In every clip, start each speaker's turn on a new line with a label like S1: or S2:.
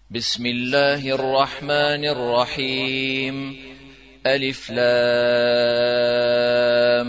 S1: بسم الله الرحمن الرحيم. ألف لام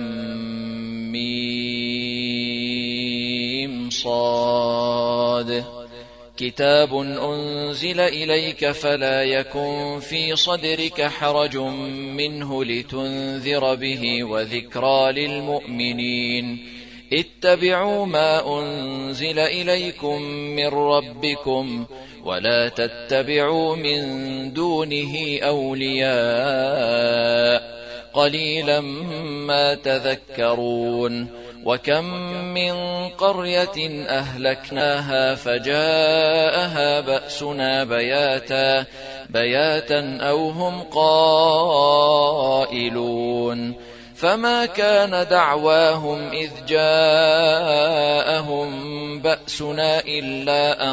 S1: ميم صاد. كتاب أنزل إليك فلا يكن في صدرك حرج منه لتنذر به وذكرى للمؤمنين. اتبعوا ما أنزل إليكم من ربكم ولا تتبعوا من دونه أولياء قليلا ما تذكرون. وكم من قرية أهلكناها فجاءها بأسنا بياتا أو هم قائلون. فما كان دعواهم إذ جاءهم بأسنا إلا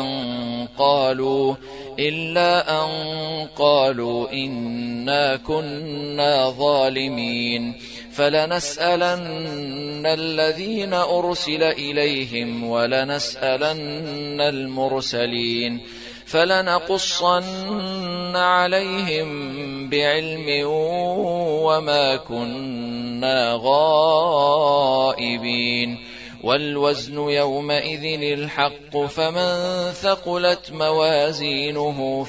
S1: أن قالوا إنا كنا ظالمين. فلنسألن الذين أرسل إليهم ولنسألن المرسلين فلنقصن عليهم بعلم وما كنا غائبين. والوزن يومئذ الحق فمن ثقلت موازينه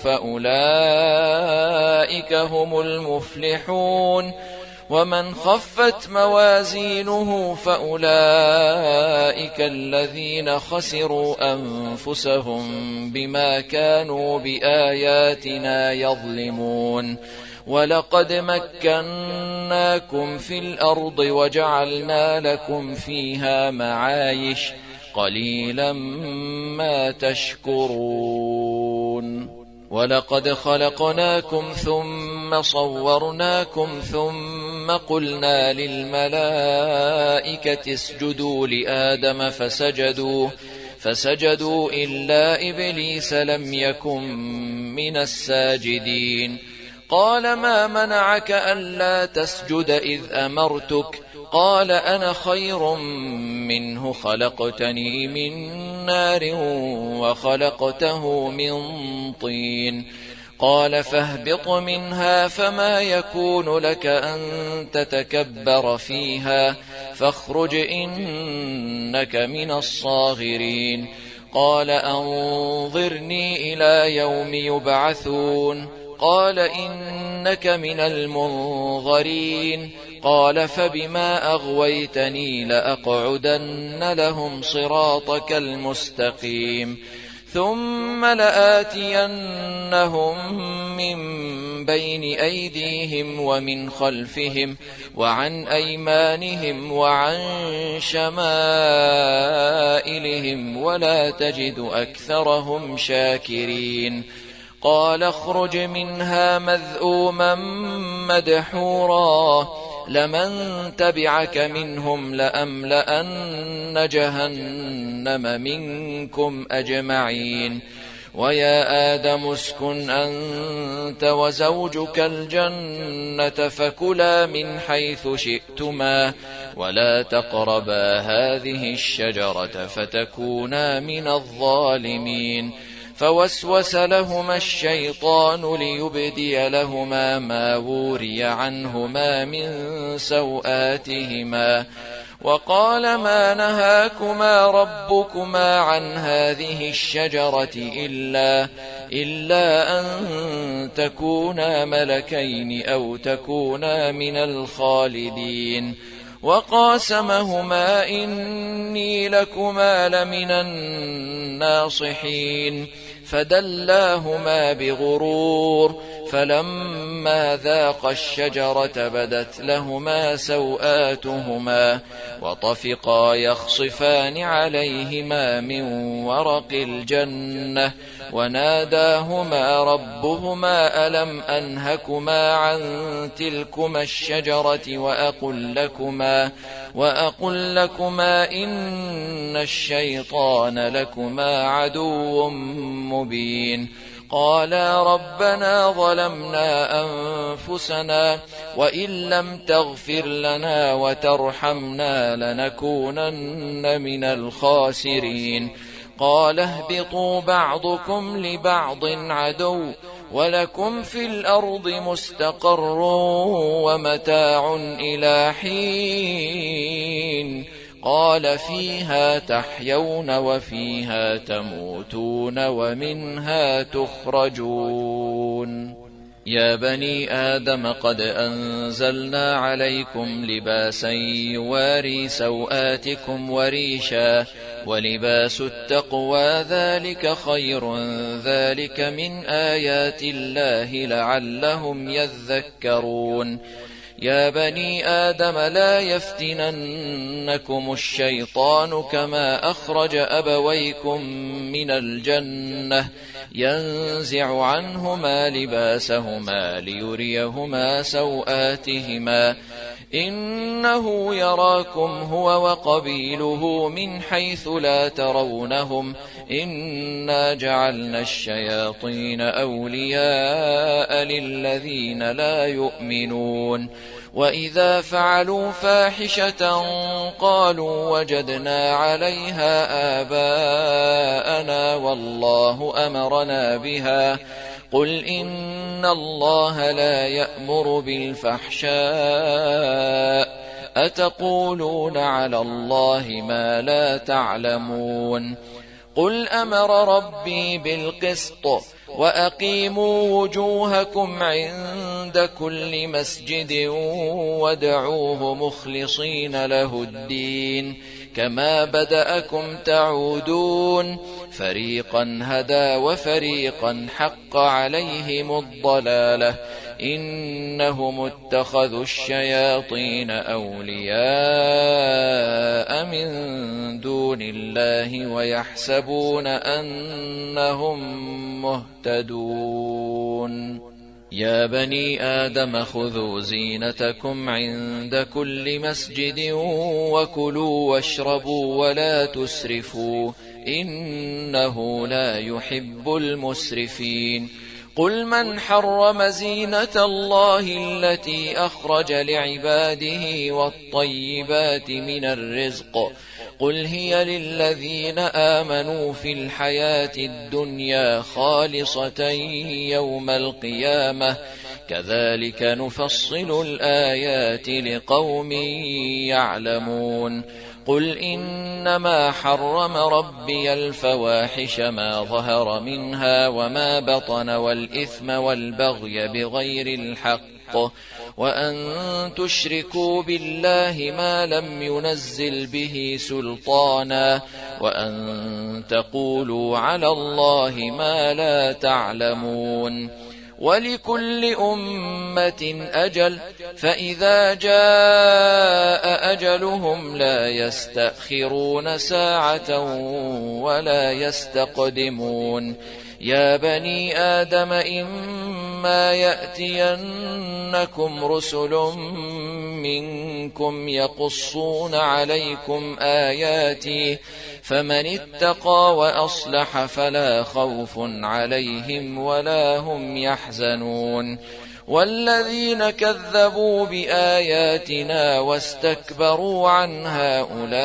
S1: فأولئك هم المفلحون ومن خفت موازينه فأولئك الذين خسروا أنفسهم بما كانوا بآياتنا يظلمون. ولقد مكناكم في الأرض وجعلنا لكم فيها معايش قليلا ما تشكرون. ولقد خلقناكم ثم صورناكم ثم قلنا للملائكة اسجدوا لآدم فسجدوا إلا إبليس لم يكن من الساجدين. قال ما منعك ألا تسجد إذ أمرتك؟ قال أنا خير منه خلقتني من نار وخلقته من طين. قال فاهبط منها فما يكون لك أن تتكبر فيها فاخرج إنك من الصاغرين. قال أنظرني إلى يوم يبعثون. قال إنك من المنظرين. قال فبما أغويتني لأقعدن لهم صراطك المستقيم ثم لآتينهم من بين أيديهم ومن خلفهم وعن أيمانهم وعن شمائلهم ولا تجد أكثرهم شاكرين. قال اخرج منها مذءوما مدحورا لمن تبعك منهم لأملأن جهنم منكم أجمعين. ويا آدم اسكن أنت وزوجك الجنة فكلا من حيث شئتما ولا تقربا هذه الشجرة فتكونا من الظالمين. فوسوس لهما الشيطان ليبدي لهما ما وري عنهما من سوآتهما وقال ما نهاكما ربكما عن هذه الشجرة إلا أن تكونا ملكين أو تكونا من الخالدين. وقاسمهما إني لكما لمن الناصحين فدلاهما بغرور فلما ذاقا الشجرة بدت لهما سوآتهما وطفقا يخصفان عليهما من ورق الجنة وناداهما ربهما ألم أنهكما عن تلكما الشجرة وأقل لكما إن الشيطان لكما عدو مبين. قالا ربنا ظلمنا أنفسنا وإن لم تغفر لنا وترحمنا لنكونن من الخاسرين. قال اهبطوا بعضكم لبعض عدو ولكم في الأرض مستقر ومتاع إلى حين قال فيها تحيون وفيها تموتون ومنها تخرجون يا بني آدم قد أنزلنا عليكم لباسا يواري سوآتكم وريشا ولباس التقوى ذلك خير ذلك من آيات الله لعلهم يذكرون يا بني آدم لا يفتننكم الشيطان كما أخرج أبويكم من الجنة ينزع عنهما لباسهما ليريهما سوآتهما إنه يراكم هو وقبيله من حيث لا ترونهم إنا جعلنا الشياطين أولياء للذين لا يؤمنون وإذا فعلوا فاحشة قالوا وجدنا عليها آباءنا والله أمرنا بها قل إن الله لا يأمر بالفحشاء أتقولون على الله ما لا تعلمون قل أمر ربي بالقسط وأقيموا وجوهكم عند كل مسجد وادعوه مخلصين له الدين كما بدأكم تعودون فريقا هدى وفريقا حق عليهم الضلالة إنهم اتخذوا الشياطين أولياء من دون الله ويحسبون أنهم مهتدون يا بني آدم خذوا زينتكم عند كل مسجد وكلوا واشربوا ولا تسرفوا إنه لا يحب المسرفين قل من حرم زينة الله التي أخرج لعباده والطيبات من الرزق قل هي للذين آمنوا في الحياة الدنيا خالصة يوم القيامة كذلك نفصل الآيات لقوم يعلمون قل إنما حرم ربي الفواحش ما ظهر منها وما بطن والإثم والبغي بغير الحق وأن تشركوا بالله ما لم ينزل به سلطانا وأن تقولوا على الله ما لا تعلمون ولكل أمة أجل فإذا جاء أجلهم لا يستأخرون ساعة ولا يستقدمون يا بني آدم إما يأتينكم رسل منكم يقصون عليكم آياتي فمن اتقى وأصلح فلا خوف عليهم ولا هم يحزنون والذين كذبوا بآياتنا واستكبروا عنها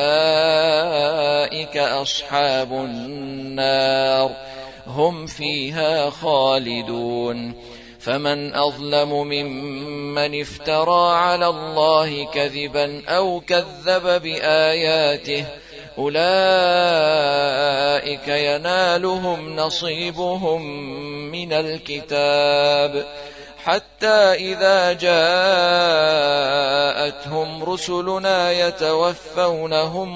S1: أولئك أصحاب النار هم فيها خالدون فمن أظلم ممن افترى على الله كذبا أو كذب بآياته أولئك ينالهم نصيبهم من الكتاب حتى إذا جاءتهم رسلنا يتوفونهم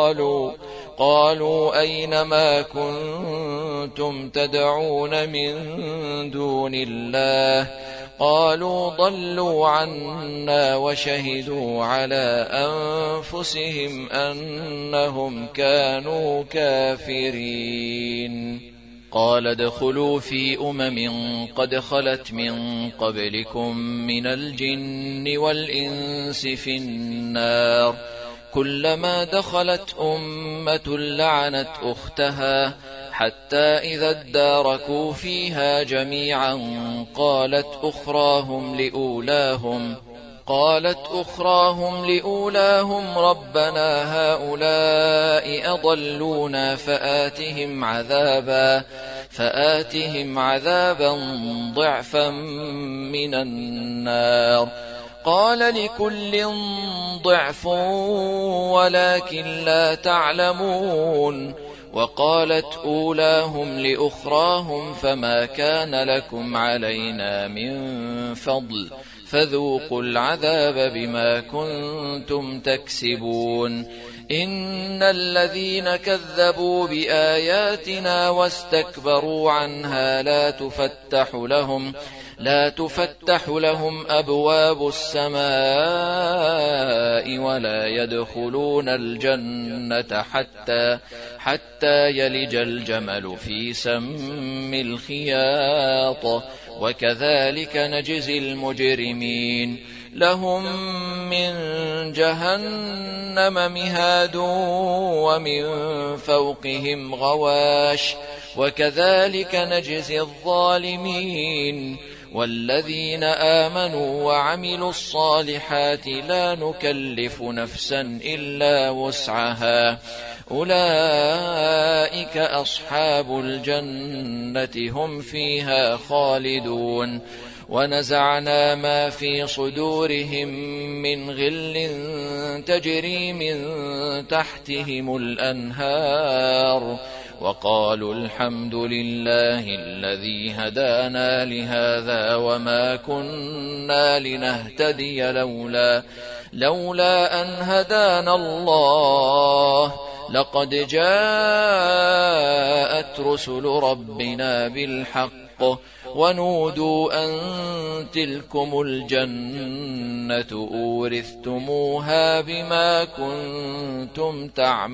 S1: قالوا أين ما كنتم تدعون من دون الله قالوا ضلوا عنا وشهدوا على أنفسهم أنهم كانوا كافرين قال ادخلوا في قد خلت من قبلكم من الجن والإنس في النار كلما دخلت أمة لعنت أختها حتى إذا اداركوا فيها جميعا قالت أخراهم لأولاهم قالت أخراهم لأولاهم ربنا هؤلاء أضلونا فآتهم عذابا ضعفا من النار. قال لكل ضعف ولكن لا تعلمون. وقالت أولاهم لأخراهم فما كان لكم علينا من فضل فذوقوا العذاب بما كنتم تكسبون. إن الذين كذبوا بآياتنا واستكبروا عنها لا تفتح لهم أبواب السماء ولا يدخلون الجنة حتى يلج الجمل في سم الخياط وكذلك نجزي المجرمين. لهم من جهنم مهاد ومن فوقهم غواش وكذلك نجزي الظالمين. والذين آمنوا وعملوا الصالحات لا نكلف نفسا إلا وسعها أولئك أصحاب الجنة هم فيها خالدون. ونزعنا ما في صدورهم من غل تجري من تحتهم الأنهار وقالوا الحمد لله الذي هدانا لهذا وما كنا لنهتدي لولا أن هدانا الله لقد جاءت رسل ربنا بالحق ونودوا أن تلكم الجنة أورثتموها بما كنتم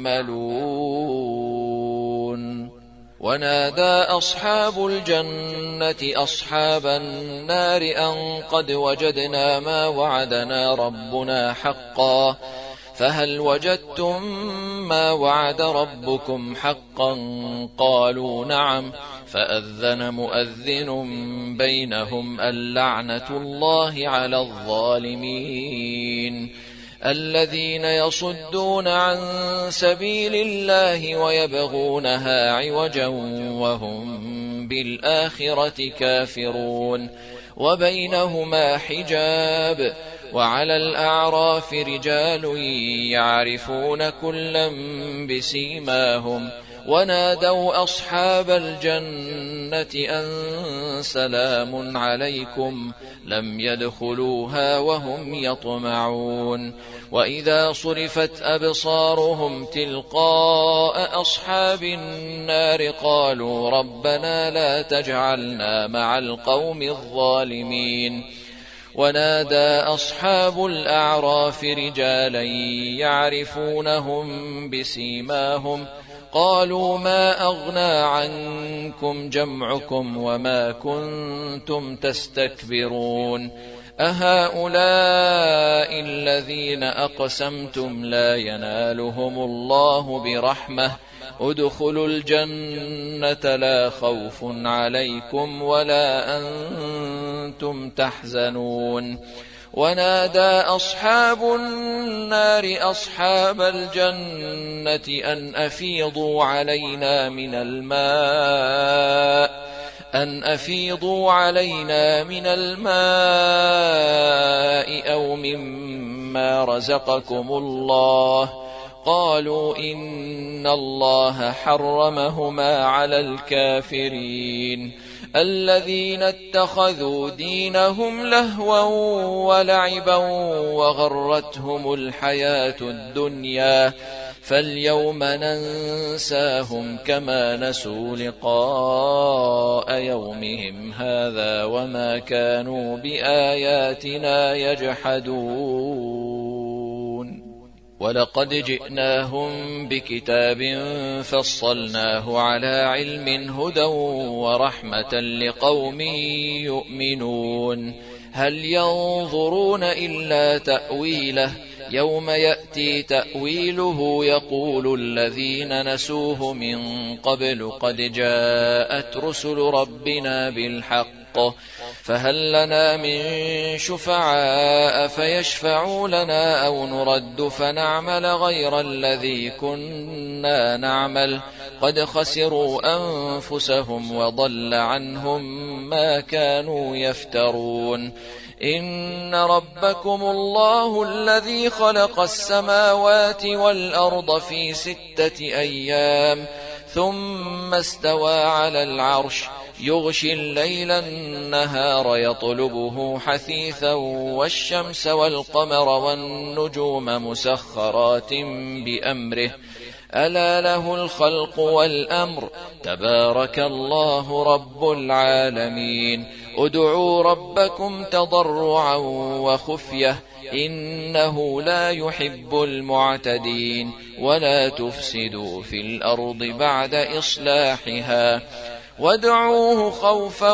S1: تعملون. ونادى أصحاب الجنة أصحاب النار أن قد وجدنا ما وعدنا ربنا حقا فهل وجدتم ما وعد ربكم حقا؟ قالوا نعم. فأذن مؤذن بينهم اللعنة الله على الظالمين. الذين يصدون عن سبيل الله ويبغونها عوجا وهم بالآخرة كافرون. وبينهما حجاب. وعلى الأعراف رجال يعرفون كلا بسيماهم ونادوا أصحاب الجنة أن سلام عليكم لم يدخلوها وهم يطمعون. وإذا صرفت أبصارهم تلقاء أصحاب النار قالوا ربنا لا تجعلنا مع القوم الظالمين. ونادى أصحاب الأعراف رجالا يعرفونهم بسيماهم قالوا ما أغنى عنكم جمعكم وما كنتم تستكبرون أهؤلاء الذين أقسمتم لا ينالهم الله برحمة ادخلوا الجنة لا خوف عليكم ولا أنتم تحزنون. ونادى أصحاب النار أصحاب الجنة أن أفيضوا علينا من الماء أو مما رزقكم الله. قالوا إن الله حرمهما على الكافرين. الذين اتخذوا دينهم لهوا ولعبا وغرتهم الحياة الدنيا فاليوم ننساهم كما نسوا لقاء يومهم هذا وما كانوا بآياتنا يجحدون. ولقد جئناهم بكتاب فصلناه على علم هدى ورحمة لقوم يؤمنون. هل ينظرون إلا تأويله يوم يأتي تأويله يقول الذين نسوه من قبل قد جاءت رسل ربنا بالحق فهل لنا من شفعاء فيشفعوا لنا أو نرد فنعمل غير الذي كنا نعمل قد خسروا أنفسهم وضل عنهم ما كانوا يفترون. إن ربكم الله الذي خلق السماوات والأرض في 6 أيام ثم استوى على العرش يغشي الليل النهار يطلبه حثيثا والشمس والقمر والنجوم مسخرات بأمره ألا له الخلق والأمر تبارك الله رب العالمين. ادعوا ربكم تضرعا وخفية إنه لا يحب المعتدين ولا تفسدوا في الأرض بعد إصلاحها وادعوه خوفا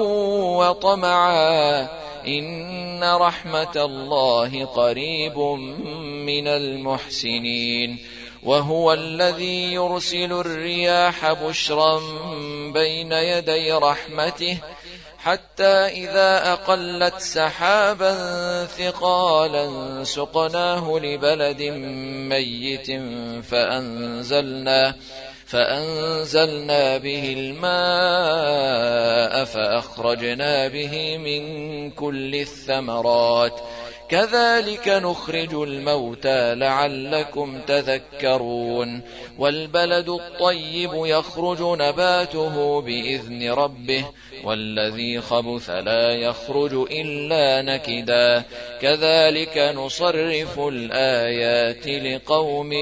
S1: وطمعا إن رحمة الله قريب من المحسنين. وهو الذي يرسل الرياح بشرا بين يدي رحمته حتى إذا أقلت سحابا ثقالا سقناه لبلد ميت فأنزلنا به الماء فأخرجنا به من كل الثمرات كذلك نخرج الموتى لعلكم تذكرون. والبلد الطيب يخرج نباته بإذن ربه والذي خبث لا يخرج إلا نكدا كذلك نصرف الآيات لقوم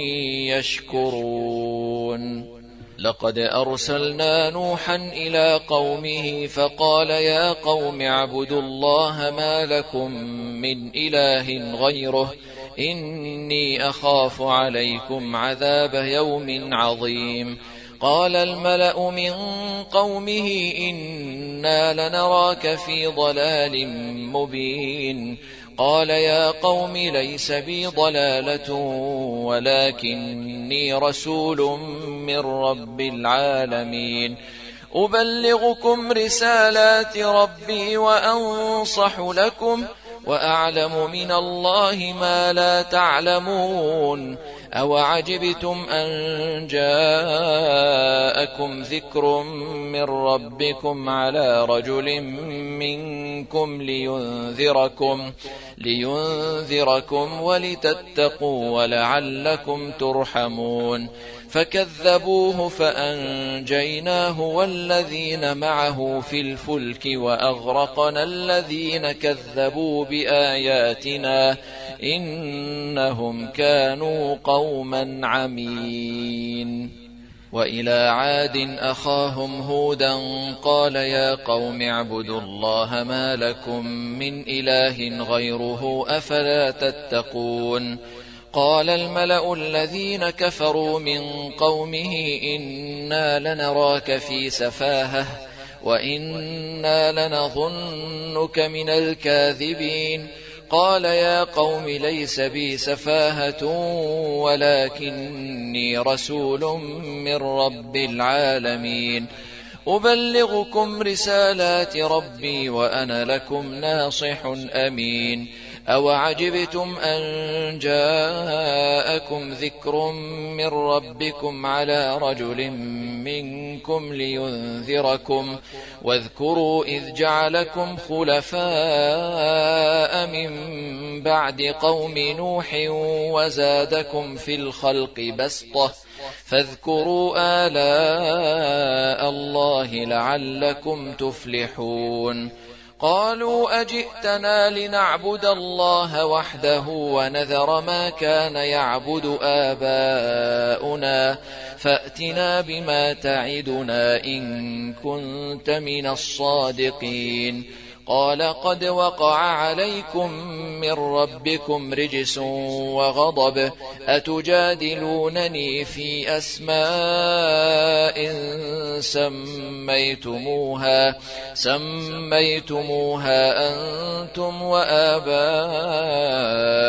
S1: يشكرون. لقد أرسلنا نوحا إلى قومه فقال يا قوم اعبدوا الله ما لكم من إله غيره إني أخاف عليكم عذاب يوم عظيم. قال الملأ من قومه إنا لنراك في ضلال مبين. قال يا قوم ليس بي ضلالة ولكني رسول من رب العالمين أبلغكم رسالات ربي وأنصح لكم وأعلم من الله ما لا تعلمون. أوعجبتم أن جاءكم ذكر من ربكم على رجل منكم لينذركم ولتتقوا ولعلكم ترحمون. فكذبوه فأنجيناه والذين معه في الفلك وأغرقنا الذين كذبوا بآياتنا إنهم كانوا قوما عمين. وإلى عاد أخاهم هودا قال يا قوم اعبدوا الله ما لكم من إله غيره أفلا تتقون. قال الملأ الذين كفروا من قومه إنا لنراك في سفاهة وإنا لنظنك من الكاذبين. قال يا قوم ليس بي سفاهة ولكني رسول من رب العالمين أبلغكم رسالات ربي وأنا لكم ناصح أمين. أوعجبتم أن جاءكم ذكر من ربكم على رجل منكم لينذركم واذكروا إذ جعلكم خلفاء من بعد قوم نوح وزادكم في الخلق بسطة فاذكروا آلاء الله لعلكم تفلحون. قالوا أجئتنا لنعبد الله وحده ونذر ما كان يعبد آباؤنا فأتنا بما تعدنا إن كنت من الصادقين. قال قد وقع عليكم من ربكم رجس وغضب أتجادلونني في أسماء سميتموها أنتم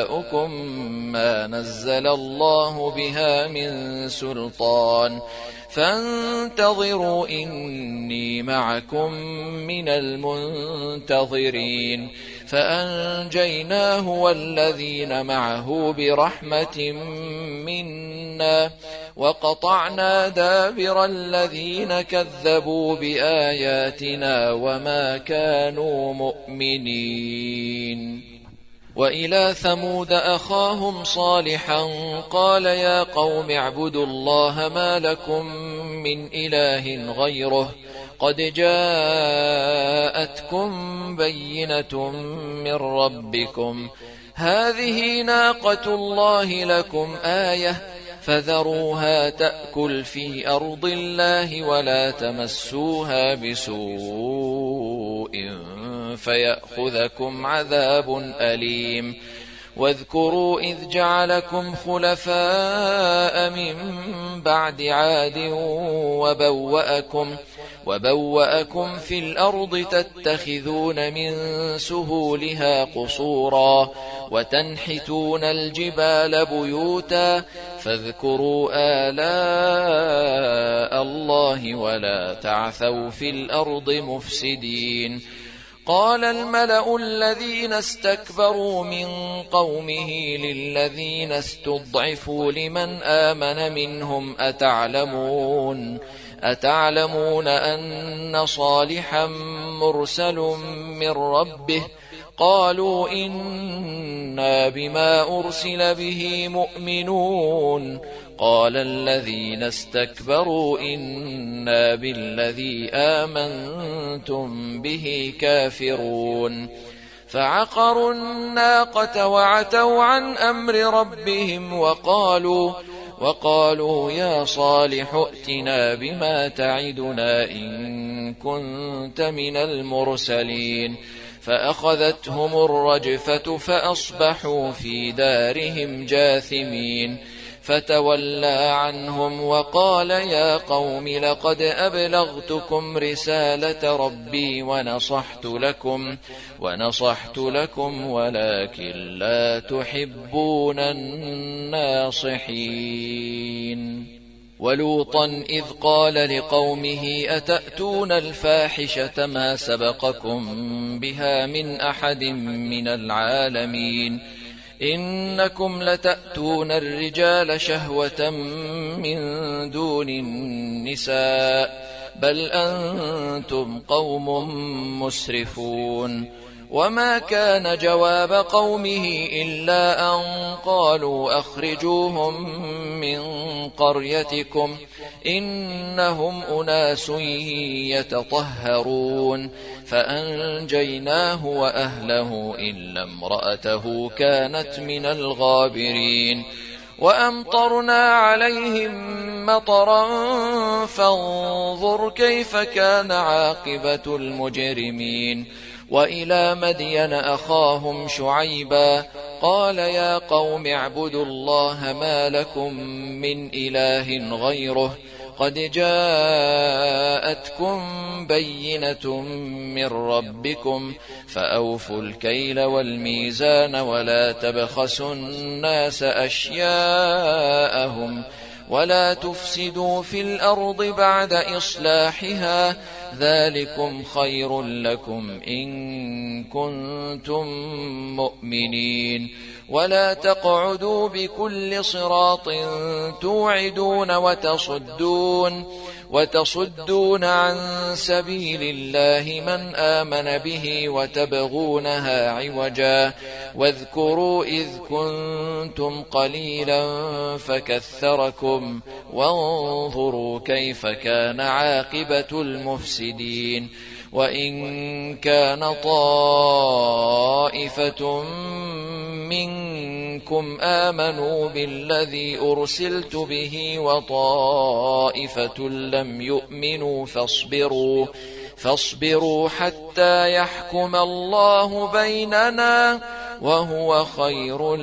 S1: وآباؤكم ما نزل الله بها من سلطان فانتظروا إني معكم من المنتظرين. فأنجيناه والذين معه برحمة منا وقطعنا دابر الذين كذبوا بآياتنا وما كانوا مؤمنين. وإلى ثمود أخاهم صالحا قال يا قوم اعبدوا الله ما لكم من إله غيره قد جاءتكم بينة من ربكم هذه ناقة الله لكم آية فذروها تأكل في أرض الله ولا تمسوها بسوء فيأخذكم عذاب أليم. واذكروا إذ جعلكم خلفاء من بعد عاد وبوأكم في الأرض تتخذون من سهولها قصورا وتنحتون الجبال بيوتا فاذكروا آلاء الله ولا تعثوا في الأرض مفسدين. قال الملأ الذين استكبروا من قومه للذين استضعفوا لمن آمن منهم أتعلمون أن صالحا مرسل من ربه قالوا إنا بما أرسل به مؤمنون. قال الذين استكبروا إنا بالذي آمنتم به كافرون. فعقروا الناقة وعتوا عن أمر ربهم وقالوا يا صالح ائتنا بما تعدنا إن كنت من المرسلين. فأخذتهم الرجفة فأصبحوا في دارهم جاثمين. فتولى عنهم وقال يا قوم لقد أبلغتكم رسالة ربي ونصحت لكم ولكن لا تحبون الناصحين. ولوطا إذ قال لقومه أتأتون الفاحشة ما سبقكم بها من أحد من العالمين إنكم لتأتون الرجال شهوة من دون النساء بل أنتم قوم مسرفون. وما كان جواب قومه إلا أن قالوا أخرجوهم من قريتكم إنهم أناس يتطهرون. فأنجيناه وأهله إلا امرأته كانت من الغابرين. وأمطرنا عليهم مطرا فانظر كيف كان عاقبة المجرمين. وإلى مدين أخاهم شعيبا قال يا قوم اعبدوا الله ما لكم من إله غيره قد جاءتكم بينة من ربكم فأوفوا الكيل والميزان ولا تبخسوا الناس أشياءهم ولا تفسدوا في الأرض بعد إصلاحها ذلكم خير لكم إن كنتم مؤمنين. ولا تقعدوا بكل صراط توعدون وتصدون عن سبيل الله من آمن به وتبغونها عوجا. واذكروا إذ كنتم قليلا فكثركم وانظروا كيف كان عاقبة المفسدين. وإن كان طائفة منكم آمنوا بالذي أرسلت به وطائفة لم يؤمنوا فاصبروا حتى يحكم الله بيننا وهو خير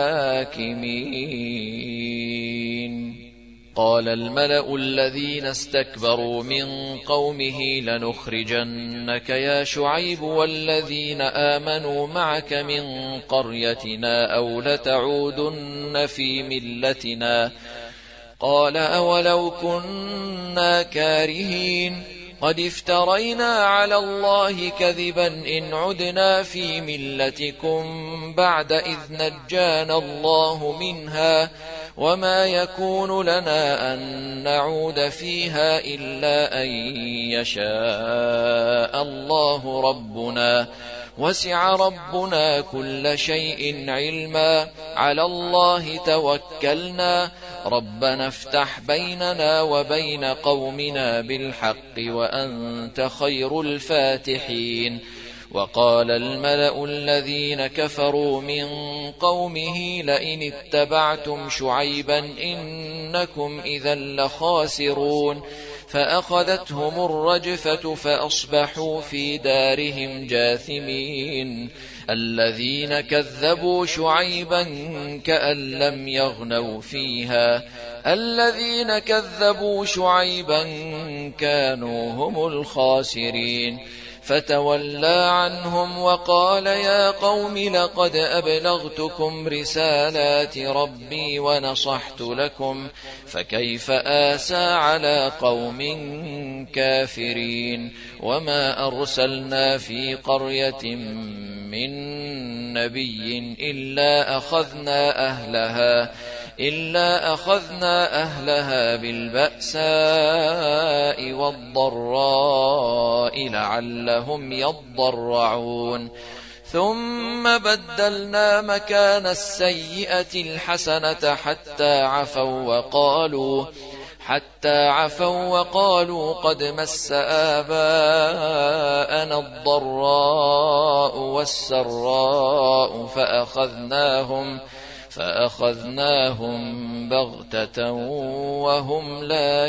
S1: الحاكمين. قال الملأ الذين استكبروا من قومه لنخرجنك يا شعيب والذين آمنوا معك من قريتنا أو لتعودن في ملتنا قال أولو كنا كارهين قد افترينا على الله كذبا إن عدنا في ملتكم بعد إذ نجانا الله منها وما يكون لنا أن نعود فيها إلا أن يشاء الله ربنا وسع ربنا كل شيء علما على الله توكلنا ربنا افتح بيننا وبين قومنا بالحق وأنت خير الفاتحين. وقال الملأ الذين كفروا من قومه لئن اتبعتم شعيبا إنكم إذا لخاسرون فأخذتهم الرجفة فأصبحوا في دارهم جاثمين. الذين كذبوا شعيبا كأن لم يغنوا فيها الذين كذبوا شعيبا كانوا هم الخاسرين. فتولى عنهم وقال يا قوم لقد أبلغتكم رسالات ربي ونصحت لكم فكيف آسى على قوم كافرين. وما أرسلنا في قرية من نبي إلا أخذنا أهلها بالبأساء والضراء لعلهم يضرعون. ثم بدلنا مكان السيئة الحسنة حتى عفوا وقالوا قد مس آباءنا الضراء والسراء فأخذناهم بغتة وهم لا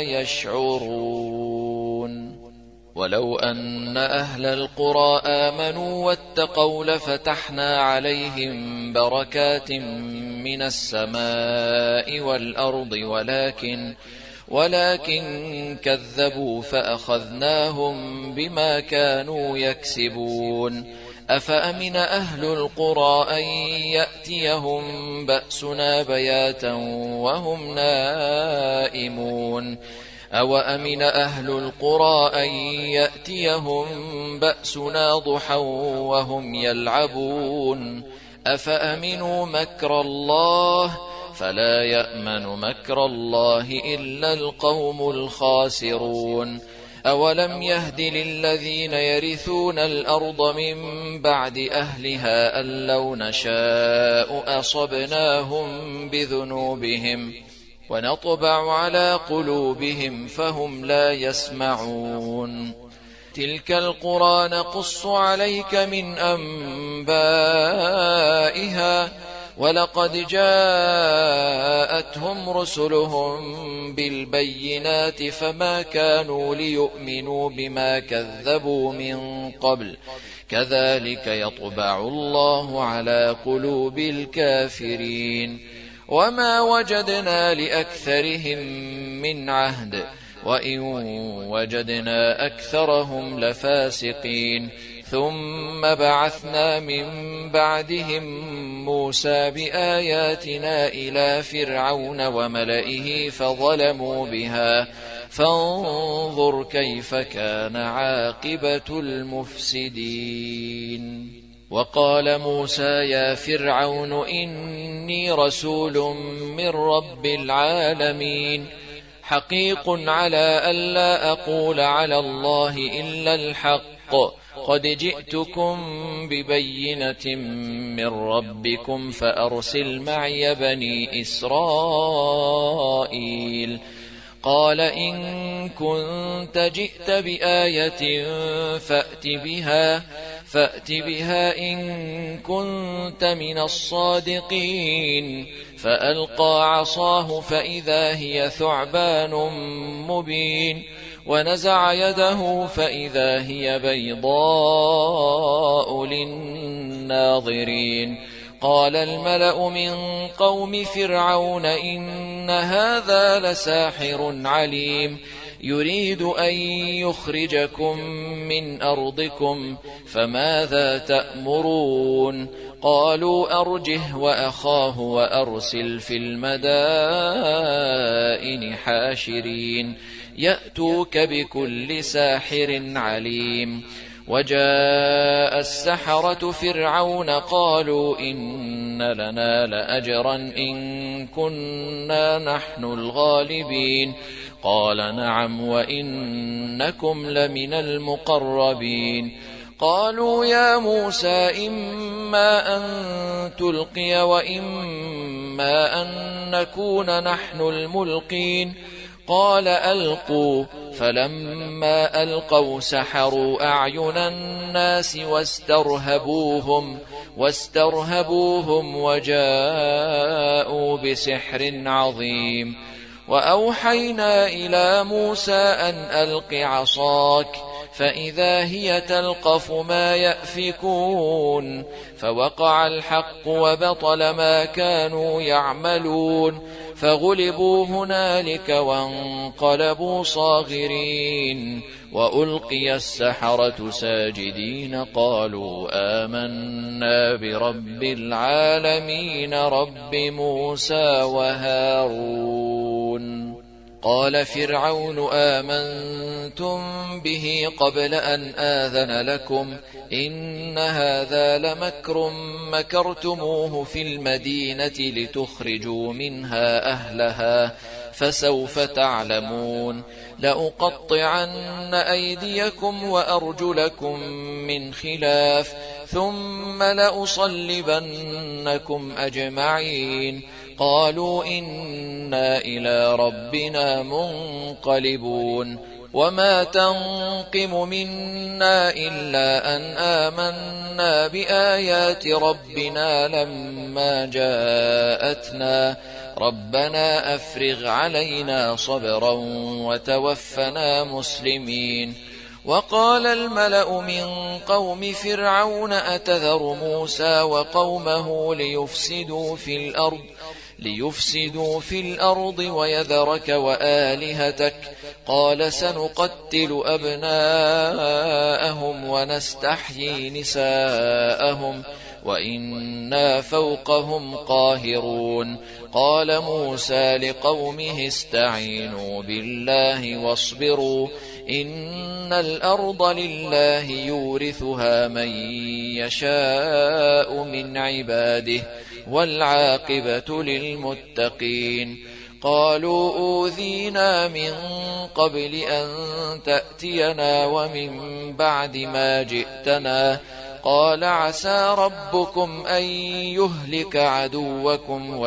S1: يشعرون. ولو أن أهل القرى آمنوا واتقوا لفتحنا عليهم بركات من السماء والأرض ولكن كذبوا فأخذناهم بما كانوا يكسبون. أفأمن أهل القرى أن يأتيهم بأسنا بياتا وهم نائمون أو أمن أهل القرى أن يأتيهم بأسنا ضحى وهم يلعبون أفأمنوا مكر الله فلا يأمن مكر الله إلا القوم الخاسرون. أولم يهد للذين يرثون الأرض من بعد أهلها أن لو نشاء أصبناهم بذنوبهم ونطبع على قلوبهم فهم لا يسمعون. تلك القرى نقص عليك من أنبائها ولقد جاءتهم رسلهم بالبينات فما كانوا ليؤمنوا بما كذبوا من قبل كذلك يطبع الله على قلوب الكافرين. وما وجدنا لأكثرهم من عهد وإن وجدنا أكثرهم لفاسقين. ثم بعثنا من بعدهم موسى بآياتنا إلى فرعون وملئه فظلموا بها فانظر كيف كان عاقبة المفسدين. وقال موسى يا فرعون إني رسول من رب العالمين حقيق على ألا أقول على الله إلا الحق قد جئتكم ببينة من ربكم فأرسل معي بني إسرائيل. قال إن كنت جئت بآية فأت بها إن كنت من الصادقين. فألقى عصاه فإذا هي ثعبان مبين ونزع يده فإذا هي بيضاء للناظرين. قال الملأ من قوم فرعون إن هذا لساحر عليم يريد أن يخرجكم من أرضكم فماذا تأمرون قالوا أرجه وأخاه وأرسل في المدائن حاشرين يأتوك بكل ساحر عليم وجاء السحرة فرعون قالوا إن لنا لأجرا إن كنا نحن الغالبين قال نعم وإنكم لمن المقربين قالوا يا موسى إما أن تلقي وإما أن نكون نحن الملقين قال ألقوا فلما ألقوا سحروا أعين الناس واسترهبوهم وجاءوا بسحر عظيم وأوحينا إلى موسى أن ألق عصاك فإذا هي تلقف ما يأفكون فوقع الحق وبطل ما كانوا يعملون فغلبوا هنالك وانقلبوا صاغرين وألقي السحرة ساجدين قالوا آمنا برب العالمين رب موسى وهارون قال فرعون آمنتم به قبل أن آذن لكم إن هذا لمكر مكرتموه في المدينة لتخرجوا منها أهلها فسوف تعلمون لأقطعن أيديكم وأرجلكم من خلاف ثم لأصلبنكم أجمعين قالوا إنا إلى ربنا منقلبون وما تنقم منا إلا أن آمنا بآيات ربنا لما جاءتنا ربنا أفرغ علينا صبرا وتوفنا مسلمين وقال الملأ من قوم فرعون أتذر موسى وقومه ليفسدوا في الأرض ويذرك وآلهتك قال سنقتل أبناءهم ونستحيي نساءهم وإنا فوقهم قاهرون قال موسى لقومه استعينوا بالله واصبروا إن الأرض لله يورثها من يشاء من عباده والعاقبة للمتقين قالوا أوذينا من قبل أن تأتينا ومن بعد ما جئتنا قال عسى ربكم أن يهلك عدوكم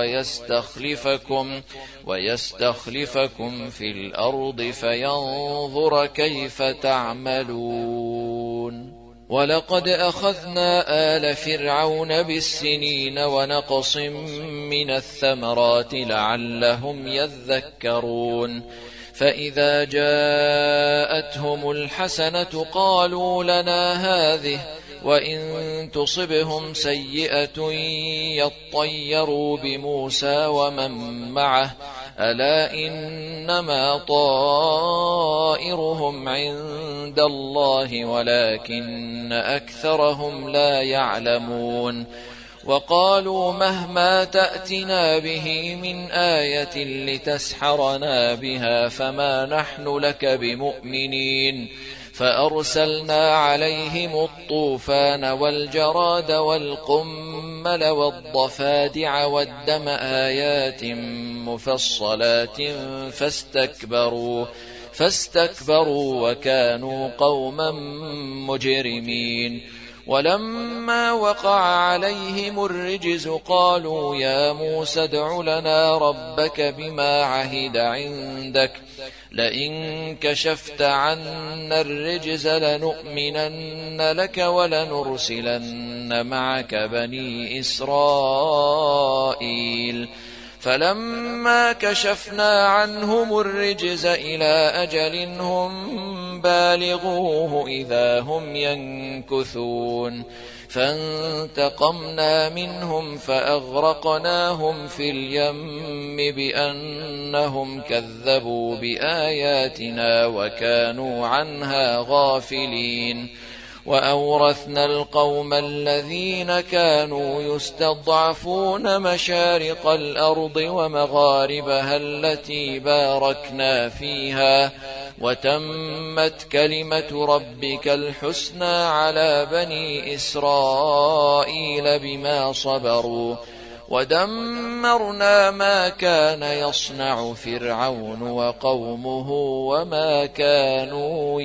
S1: ويستخلفكم في الأرض فينظر كيف تعملون ولقد أخذنا آل فرعون بالسنين ونقص من الثمرات لعلهم يذكرون فإذا جاءتهم الحسنة قالوا لنا هذه وإن تصبهم سيئة يطيروا بموسى ومن معه ألا إنما طائرهم عند الله ولكن أكثرهم لا يعلمون وقالوا مهما تأتنا به من آية لتسحرنا بها فما نحن لك بمؤمنين فأرسلنا عليهم الطوفان والجراد والقمل والضفادع والدم آيات مفصلات فاستكبروا وكانوا قوما مجرمين ولما وقع عليهم الرجز قالوا يا موسى ادع لنا ربك بما عهد عندك لئن كشفت عنا الرجز لنؤمنن لك ولنرسلن معك بني إسرائيل فلما كشفنا عنهم الرجز إلى أجل هم بالغوه إذا هم ينكثون فانتقمنا منهم فأغرقناهم في اليم بأنهم كذبوا بآياتنا وكانوا عنها غافلين وأورثنا القوم الذين كانوا يستضعفون مشارق الأرض ومغاربها التي باركنا فيها وتمت كلمة ربك الحسنى على بني إسرائيل بما صبروا ودمرنا ما كان يصنع فرعون وقومه وما كانوا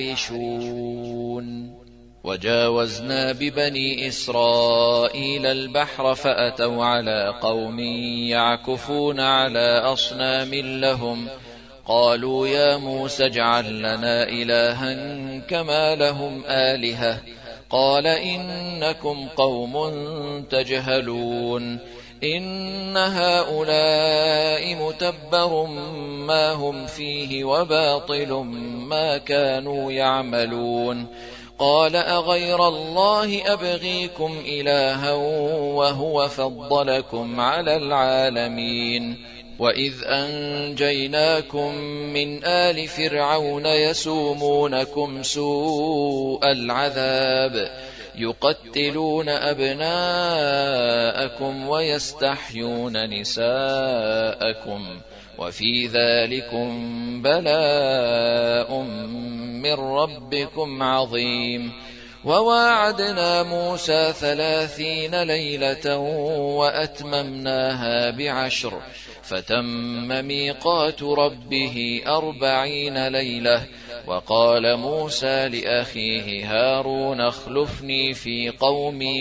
S1: يعرشون وجاوزنا ببني إسرائيل البحر فأتوا على قوم يعكفون على أصنام لهم قالوا يا موسى اجعل لنا إلها كما لهم آلهة قال إنكم قوم تجهلون إن هؤلاء متبر ما هم فيه وباطل ما كانوا يعملون قال أغير الله أبغيكم إلها وهو فضلكم على العالمين وإذ أنجيناكم من آل فرعون يسومونكم سوء العذاب يقتلون أبناءكم ويستحيون نساءكم وفي ذلكم بلاء من ربكم عظيم وواعدنا موسى 30 ليلة وأتممناها ب10 فتم ميقات ربه 40 ليلة وقال موسى لأخيه هارون اخلفني في قومي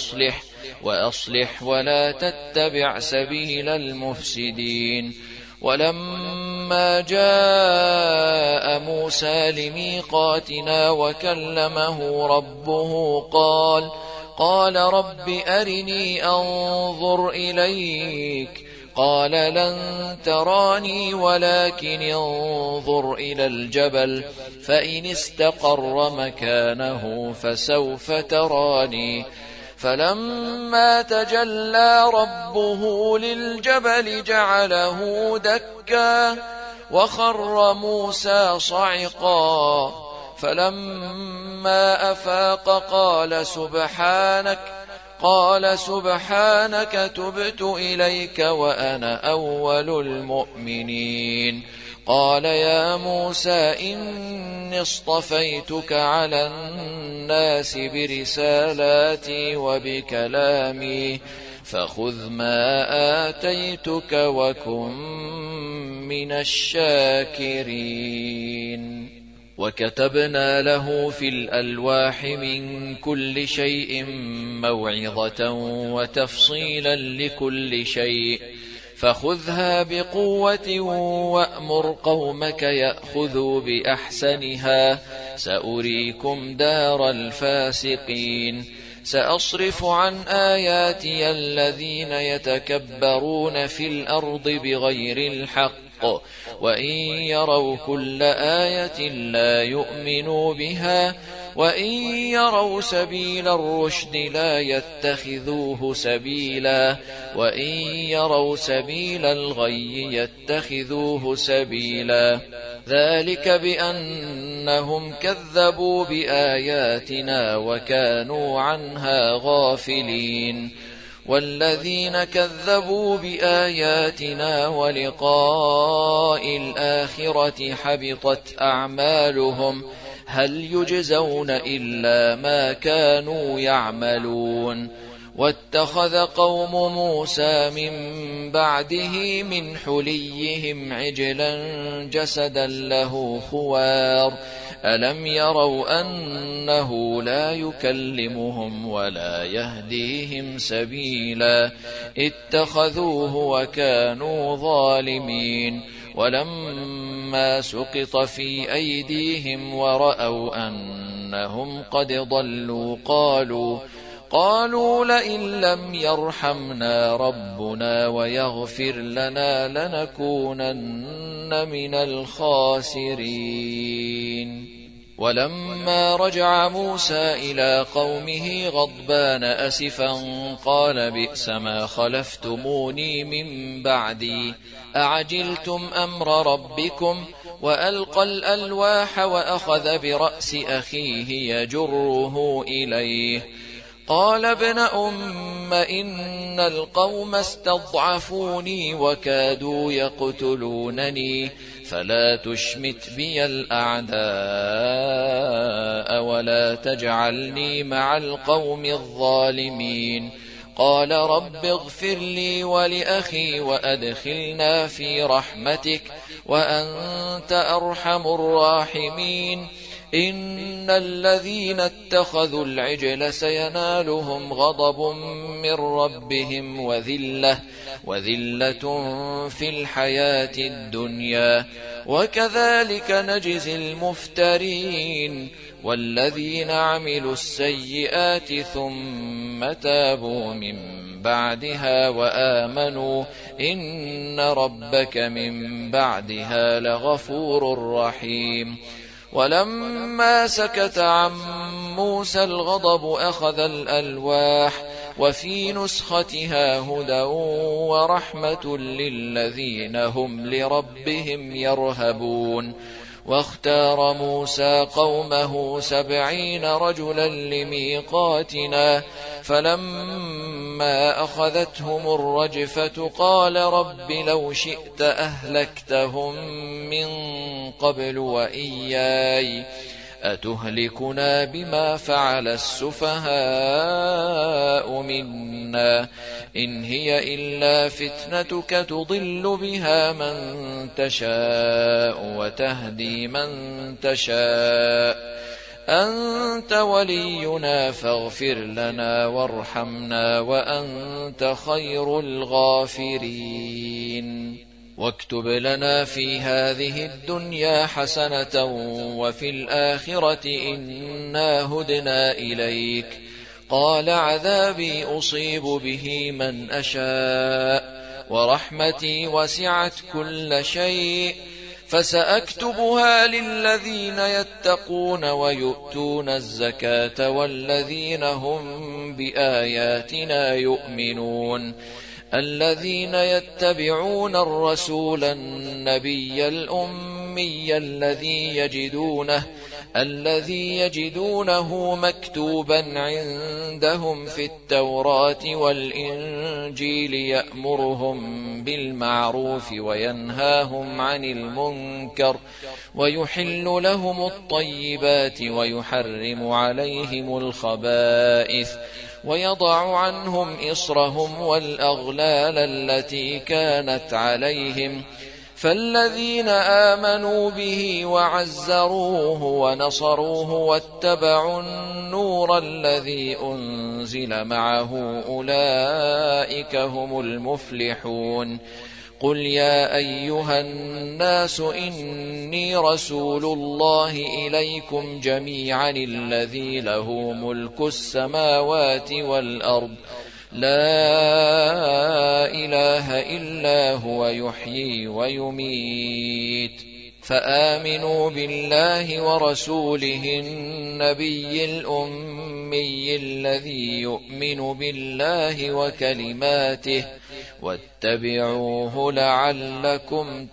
S1: وأصلح ولا تتبع سبيل المفسدين ولما جاء موسى لميقاتنا وكلمه ربه قال رب أرني أنظر إليك قال لن تراني ولكن انظر إلى الجبل فإن استقر مكانه فسوف تراني فلما تجلى ربه للجبل جعله دكا وخر موسى صعقا فلما أفاق قال سبحانك تبت إليك وأنا أول المؤمنين قال يا موسى إني اصطفيتك على الناس برسالاتي وبكلامي فخذ ما آتيتك وكن من الشاكرين وكتبنا له في الألواح من كل شيء موعظة وتفصيلا لكل شيء فخذها بقوة وأمر قومك يأخذوا بأحسنها سأريكم دار الفاسقين سأصرف عن آياتي الذين يتكبرون في الأرض بغير الحق وإن يروا كل آية لا يؤمنوا بها وإن يروا سبيل الرشد لا يتخذوه سبيلا وإن يروا سبيل الغي يتخذوه سبيلا ذلك بأنهم كذبوا بآياتنا وكانوا عنها غافلين والذين كذبوا بآياتنا ولقاء الآخرة حبطت أعمالهم هل يجزون إلا ما كانوا يعملون واتخذ قوم موسى من بعده من حليهم عجلا جسدا له خوار ألم يروا أنه لا يكلمهم ولا يهديهم سبيلا اتخذوه وكانوا ظالمين ولما سقط في أيديهم ورأوا أنهم قد ضلوا قالوا لئن لم يرحمنا ربنا ويغفر لنا لنكونن من الخاسرين ولما رجع موسى إلى قومه غضبان أسفا قال بئس ما خلفتموني من بعدي أعجلتم أمر ربكم وألقى الألواح وأخذ برأس أخيه يجره إليه قال ابن أم إن القوم استضعفوني وكادوا يقتلونني فلا تشمت بي الأعداء ولا تجعلني مع القوم الظالمين قال رب اغفر لي ولأخي وأدخلنا في رحمتك وأنت أرحم الراحمين إن الذين اتخذوا العجل سينالهم غضب من ربهم وذلة في الحياة الدنيا وكذلك نجزي المفترين والذين عملوا السيئات ثم تابوا من بعدها وآمنوا إن ربك من بعدها لغفور رحيم ولما سكت عن موسى الغضب أخذ الألواح وفي نسختها هدى ورحمة للذين هم لربهم يرهبون واختار موسى قومه 70 رجلا لميقاتنا فلما أخذتهم الرجفة قال رب لو شئت أهلكتهم من قبل وإياي أتهلكنا بما فعل السفهاء منا إن هي إلا فتنتك تضل بها من تشاء وتهدي من تشاء أنت ولينا فاغفر لنا وارحمنا وأنت خير الغافرين واكتب لنا في هذه الدنيا حسنة وفي الآخرة إنا هدنا إليك قال عذابي أصيب به من أشاء ورحمتي وسعت كل شيء فسأكتبها للذين يتقون ويؤتون الزكاة والذين هم بآياتنا يؤمنون الذين يتبعون الرسول النبي الأمي الذي يجدونه مكتوبا عندهم في التوراة والإنجيل يأمرهم بالمعروف وينهاهم عن المنكر ويحل لهم الطيبات ويحرم عليهم الخبائث ويضع عنهم إصرهم والأغلال التي كانت عليهم فالذين آمنوا به وعزروه ونصروه واتبعوا النور الذي أنزل معه أولئك هم المفلحون قل يا أيها الناس إني رسول الله إليكم جميعا الذي له ملك السماوات والأرض لا إله إلا هو يحيي ويميت فآمنوا بالله ورسوله النبي الأمي الذي يؤمن بالله وكلماته واتبعوه لعلكم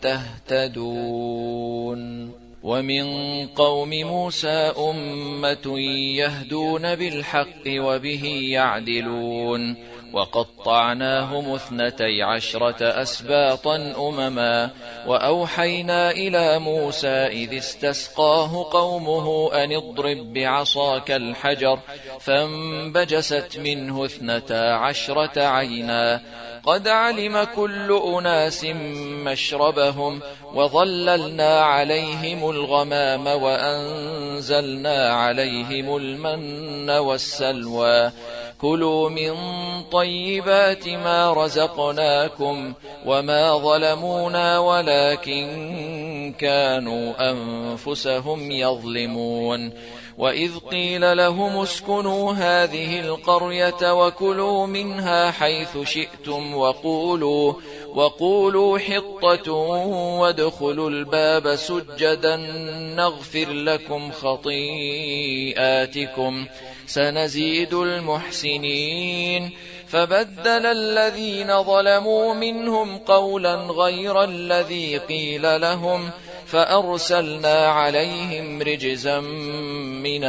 S1: تهتدون ومن قوم موسى أمة يهدون بالحق وبه يعدلون وقطعناهم 12 أسباطا أمما وأوحينا إلى موسى إذ استسقاه قومه أن اضرب بعصاك الحجر فانبجست منه 12 عينا قد علم كل أناس مشربهم وظللنا عليهم الغمام وأنزلنا عليهم المن والسلوى كلوا من طيبات ما رزقناكم وما ظلمونا ولكن كانوا أنفسهم يظلمون وإذ قيل لهم اسكنوا هذه القرية وكلوا منها حيث شئتم وقولوا حطة وادخلوا الباب سجدا نغفر لكم خطيئاتكم سنزيد المحسنين. فبدل الذين ظلموا منهم قولا غير الذي قيل لهم فأرسلنا عليهم رجزا من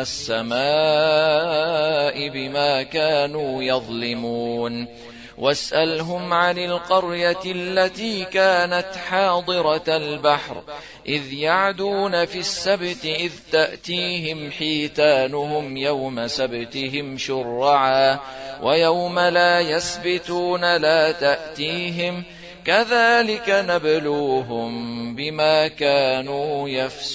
S1: السماء بما كانوا يظلمون. واسألهم عن القرية التي كانت حاضرة البحر إذ يعدون في السبت إذ تأتيهم حيتانهم يوم سبتهم شرعا ويوم لا يسبتون لا تأتيهم كذلك نبلوهم بما كانوا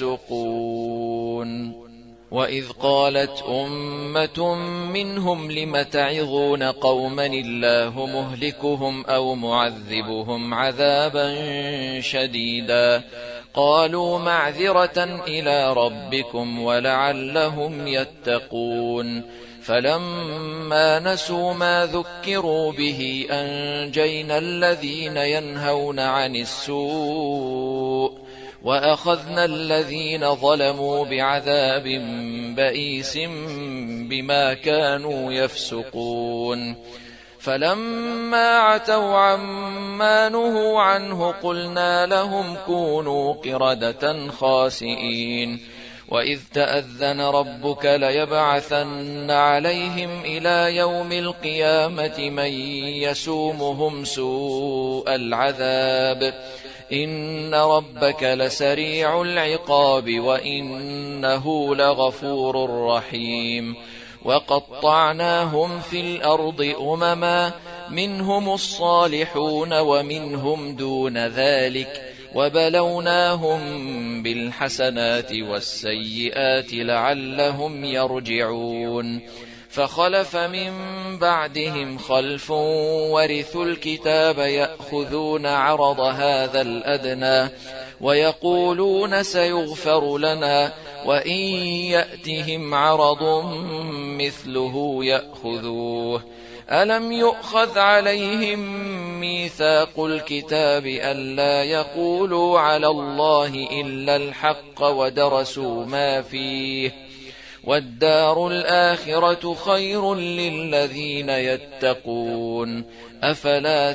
S1: يفسقون. وإذ قالت أمة منهم لم تعظون قوما الله مهلكهم أو معذبهم عذابا شديدا قالوا معذرة إلى ربكم ولعلهم يتقون. فلما نسوا ما ذكروا به أنجينا الذين ينهون عن السوء وأخذنا الذين ظلموا بعذاب بئيس بما كانوا يفسقون. فلما عتوا عما نهوا عنه قلنا لهم كونوا قردة خاسئين. وإذ تأذن ربك ليبعثن عليهم إلى يوم القيامة من يسومهم سوء العذاب إن ربك لسريع العقاب وإنه لغفور رحيم. وقطعناهم في الأرض أمما منهم الصالحون ومنهم دون ذلك وبلوناهم بالحسنات والسيئات لعلهم يرجعون. فخلف من بعدهم خلف ورثوا الكتاب يأخذون عرض هذا الأدنى ويقولون سيغفر لنا وإن يأتهم عرض مثله يأخذوه. ألم يؤخذ عليهم ميثاق الكتاب ألا يقولوا على الله إلا الحق ودرسوا ما فيه والدار الآخرة خير للذين يتقون أفلا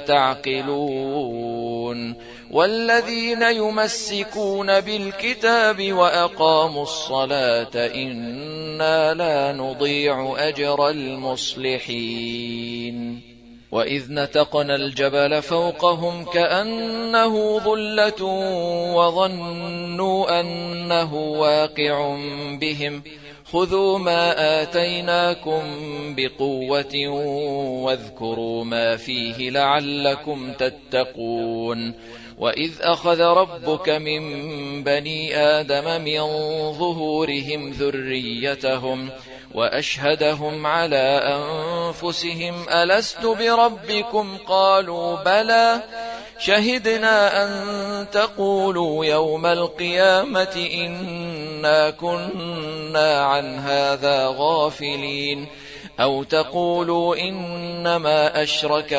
S1: تعقلون. والذين يمسكون بالكتاب وأقاموا الصلاة إنا لا نضيع أجر المصلحين. وإذ نتقنا الجبل فوقهم كأنه ظلة وظنوا أنه واقع بهم خذوا ما آتيناكم بقوة واذكروا ما فيه لعلكم تتقون. وإذ أخذ ربك من بني آدم من ظهورهم ذريتهم وأشهدهم على أنفسهم ألست بربكم قالوا بلى شهدنا أن تقولوا يوم القيامة إنا كنا عن هذا غافلين أو تقولوا إنما أشرك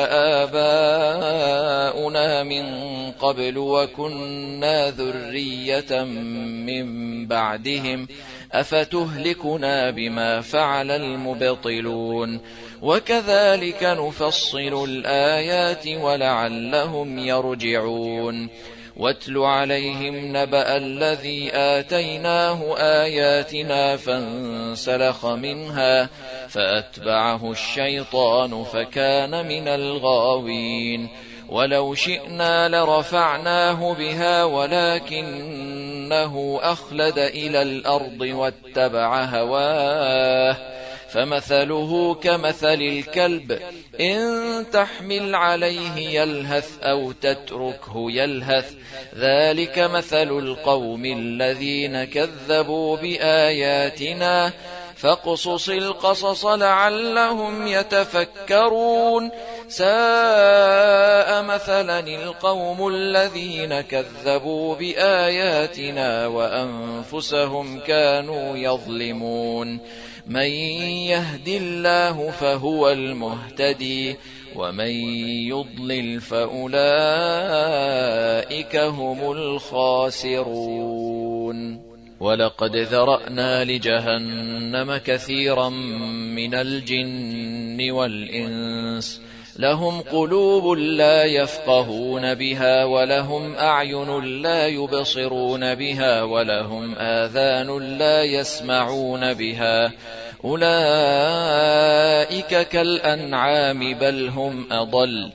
S1: آباؤنا من قبل وكنا ذرية من بعدهم أفتهلكنا بما فعل المبطلون. وكذلك نفصل الآيات ولعلهم يرجعون. واتل عليهم نبأ الذي آتيناه آياتنا فانسلخ منها فأتبعه الشيطان فكان من الغاوين. ولو شئنا لرفعناه بها ولكنه أخلد إلى الأرض واتبع هواه فمثله كمثل الكلب إن تحمل عليه يلهث أو تتركه يلهث ذلك مثل القوم الذين كذبوا بآياتنا فاقصص القصص لعلهم يتفكرون. ساء مثلا القوم الذين كذبوا بآياتنا وأنفسهم كانوا يظلمون. من يهد الله فهو المهتدي ومن يضلل فأولئك هم الخاسرون. ولقد ذرأنا لجهنم كثيرا من الجن والإنس لهم قلوب لا يفقهون بها ولهم أعين لا يبصرون بها ولهم آذان لا يسمعون بها أولئك كالأنعام بل هم أضل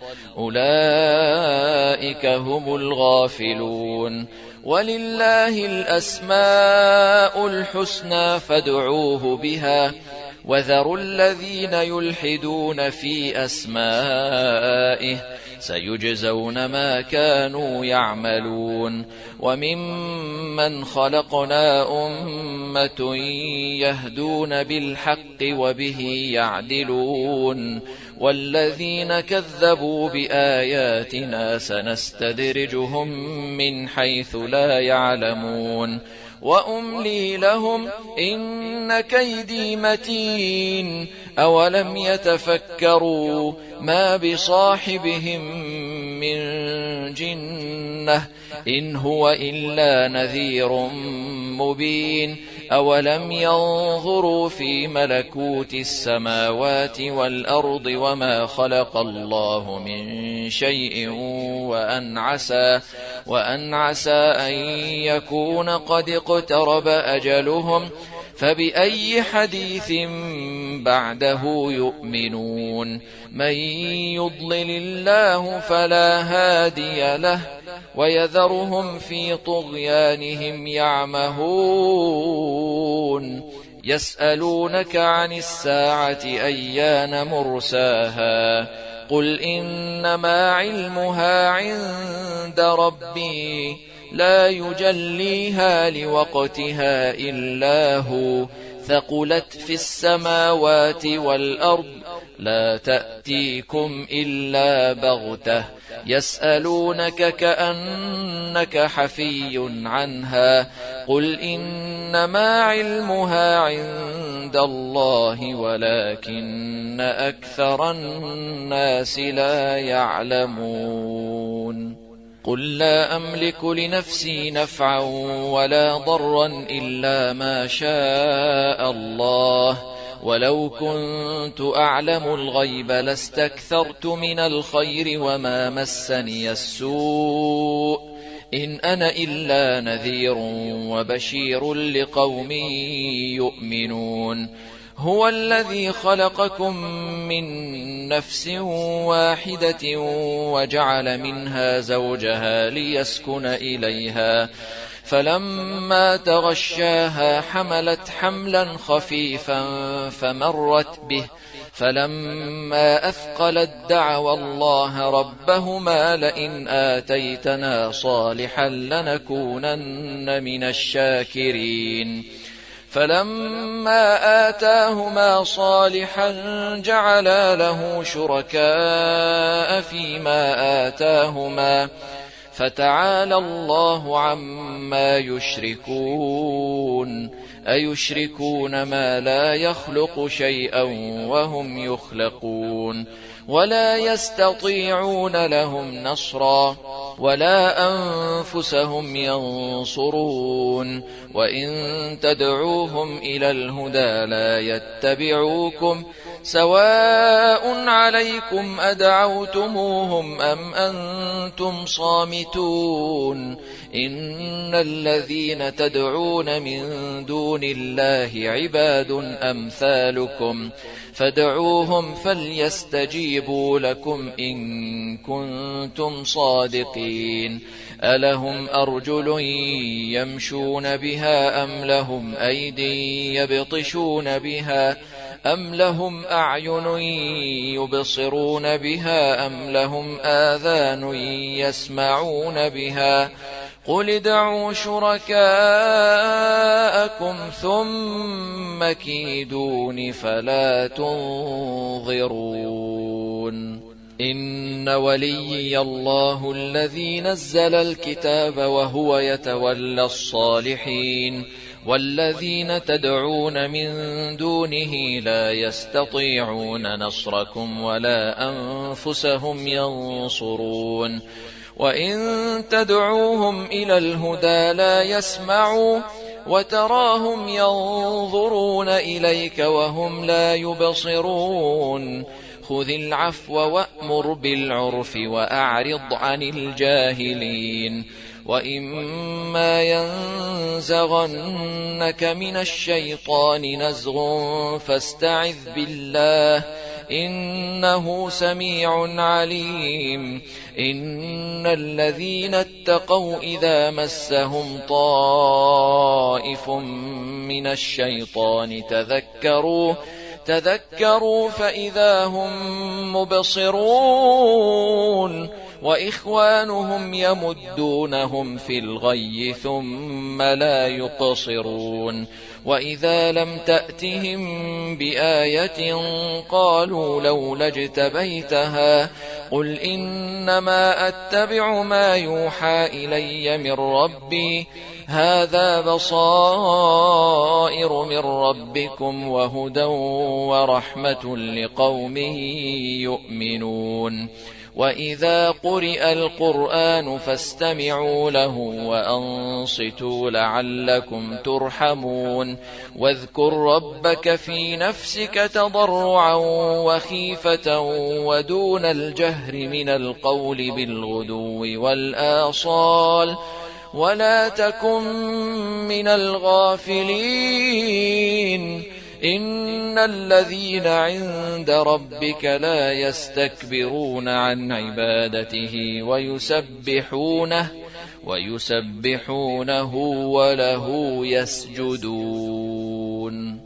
S1: أولئك هم الغافلون. ولله الأسماء الحسنى فادعوه بها وذروا الذين يلحدون في أسمائه سيجزون ما كانوا يعملون. وممن خلقنا أمة يهدون بالحق وبه يعدلون والذين كذبوا بآياتنا سنستدرجهم من حيث لا يعلمون وأملي لهم إن كيدي متين. أولم يتفكروا ما بصاحبهم من جنة إن هو إلا نذير مبين. أولم ينظروا في ملكوت السماوات والأرض وما خلق الله من شيء وأن عسى أن يكون قد اقترب أجلهم فبأي حديث بعده يؤمنون. من يضلل الله فلا هادي له ويذرهم في طغيانهم يعمهون. يسألونك عن الساعة أيان مرساها قل إنما علمها عند ربي لا يجليها لوقتها إلا هو ثقلت في السماوات والأرض لا تأتيكم إلا بغتة يسألونك كأنك حفي عنها قل إنما علمها عند الله ولكن أكثر الناس لا يعلمون. قل لا أملك لنفسي نفعا ولا ضرا إلا ما شاء الله ولو كنت أعلم الغيب لاستكثرت من الخير وما مسني السوء إن أنا إلا نذير وبشير لقوم يؤمنون. هو الذي خلقكم من نفس واحدة وجعل منها زوجها ليسكن إليها فلما تغشاها حملت حملا خفيفا فمرت به فلما أثقلت دعوا الله ربهما لئن آتيتنا صالحا لنكونن من الشاكرين. فلما آتاهما صالحا جعلا له شركاء فيما آتاهما فتعالى الله عما يشركون. أيشركون ما لا يخلق شيئا وهم يخلقون ولا يستطيعون لهم نصرا ولا أنفسهم ينصرون. وإن تدعوهم إلى الهدى لا يتبعوكم سواء عليكم أدعوتموهم أم أنتم صامتون. إن الذين تدعون من دون الله عباد أمثالكم فادعوهم فليستجيبوا لكم إن كنتم صادقين. ألهم أرجل يمشون بها أم لهم أيدي يبطشون بها أم لهم أعين يبصرون بها أم لهم آذان يسمعون بها قل ادعوا شركاءكم ثم كيدون فلا تنظرون. إن وليي الله الذي نزل الكتاب وهو يتولى الصالحين والذين تدعون من دونه لا يستطيعون نصركم ولا أنفسهم ينصرون وإن تدعوهم إلى الهدى لا يسمعوا وتراهم ينظرون إليك وهم لا يبصرون خذ العفو وأمر بالعرف وأعرض عن الجاهلين وإما ينزغنك من الشيطان نزغ فاستعذ بالله إنه سميع عليم إن الذين اتقوا إذا مسهم طائف من الشيطان تذكروا فإذا هم مبصرون وإخوانهم يمدونهم في الغي ثم لا يقصرون وإذا لم تأتهم بآية قالوا لولا اجتبيتها قل إنما أتبع ما يوحى إلي من ربي هذا بصائر من ربكم وهدى ورحمة لقوم يؤمنون وإذا قرئ القرآن فاستمعوا له وأنصتوا لعلكم ترحمون واذكر ربك في نفسك تضرعا وخيفة ودون الجهر من القول بالغدو والآصال ولا تكن من الغافلين إن الذين عند ربك لا يستكبرون عن عبادته ويسبحونه وله يسجدون